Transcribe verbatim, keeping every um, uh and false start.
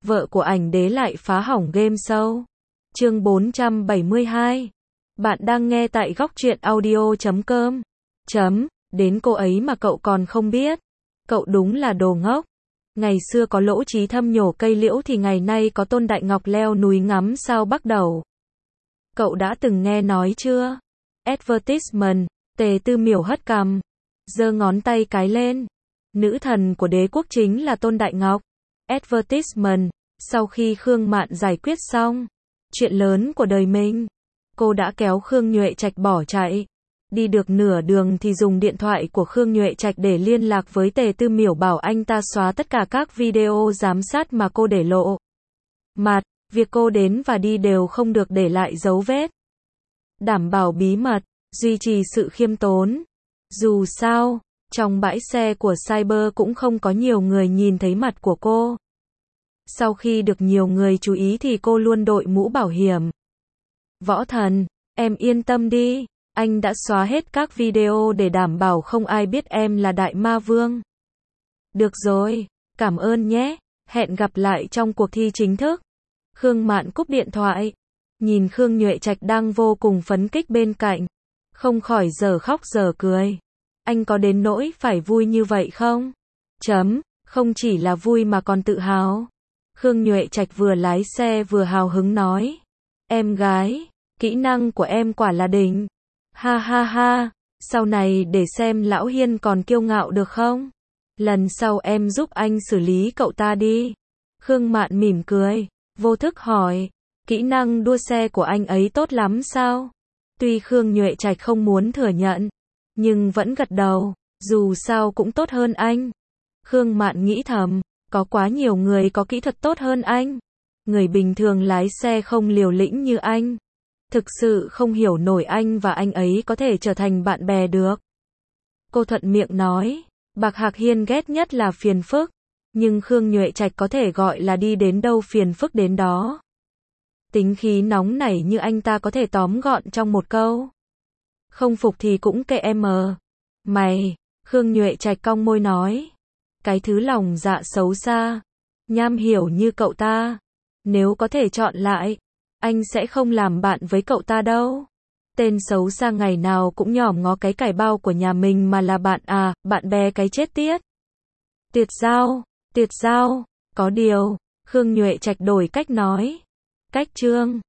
vợ của ảnh đế lại phá hỏng game show. Chương bốn trăm bảy mươi hai. Bạn đang nghe tại góc truyện audio chấm com. Chấm, đến cô ấy mà cậu còn không biết. Cậu đúng là đồ ngốc. Ngày xưa có Lỗ Trí Thâm nhổ cây liễu thì ngày nay có Tôn Đại Ngọc leo núi ngắm sao Bắc Đầu. Cậu đã từng nghe nói chưa? Advertisement, Tề Tư Miểu hất cằm, giơ ngón tay cái lên. Nữ thần của đế quốc chính là Tôn Đại Ngọc. Advertisement, sau khi Khương Mạn giải quyết xong chuyện lớn của đời mình, cô đã kéo Khương Nhuệ Trạch bỏ chạy. Đi được nửa đường thì dùng điện thoại của Khương Nhuệ Trạch để liên lạc với Tề Tư Miểu bảo anh ta xóa tất cả các video giám sát mà cô để lộ. Mặt, việc cô đến và đi đều không được để lại dấu vết. Đảm bảo bí mật, duy trì sự khiêm tốn. Dù sao, trong bãi xe của Cyber cũng không có nhiều người nhìn thấy mặt của cô. Sau khi được nhiều người chú ý thì cô luôn đội mũ bảo hiểm. Võ Thần, em yên tâm đi, anh đã xóa hết các video để đảm bảo không ai biết em là Đại Ma Vương. Được rồi, cảm ơn nhé, hẹn gặp lại trong cuộc thi chính thức. Khương Mạn cúp điện thoại, nhìn Khương Nhuệ Trạch đang vô cùng phấn khích bên cạnh, không khỏi dở khóc dở cười. Anh có đến nỗi phải vui như vậy không? Chấm, không chỉ là vui mà còn tự hào. Khương Nhuệ Trạch vừa lái xe vừa hào hứng nói. Em gái, kỹ năng của em quả là đỉnh. Ha ha ha, sau này để xem Lão Hiên còn kiêu ngạo được không? Lần sau em giúp anh xử lý cậu ta đi. Khương Mạn mỉm cười, vô thức hỏi, kỹ năng đua xe của anh ấy tốt lắm sao? Tuy Khương Nhuệ Trạch không muốn thừa nhận, nhưng vẫn gật đầu, dù sao cũng tốt hơn anh. Khương Mạn nghĩ thầm, có quá nhiều người có kỹ thuật tốt hơn anh. Người bình thường lái xe không liều lĩnh như anh. Thực sự không hiểu nổi anh và anh ấy có thể trở thành bạn bè được. Cô thuận miệng nói, Bạc Hạc Hiên ghét nhất là phiền phức, nhưng Khương Nhuệ Trạch có thể gọi là đi đến đâu phiền phức đến đó. Tính khí nóng nảy như anh ta có thể tóm gọn trong một câu. Không phục thì cũng kệ em mờ. Mày, Khương Nhuệ Trạch cong môi nói. Cái thứ lòng dạ xấu xa, nham hiểu như cậu ta. Nếu có thể chọn lại, anh sẽ không làm bạn với cậu ta đâu. Tên xấu xa ngày nào cũng nhòm ngó cái cải bao của nhà mình mà là bạn à, bạn bè cái chết tiết. Tiệt giao, tiệt giao, có điều, Khương Nhuệ Trạch đổi cách nói. Cách trương,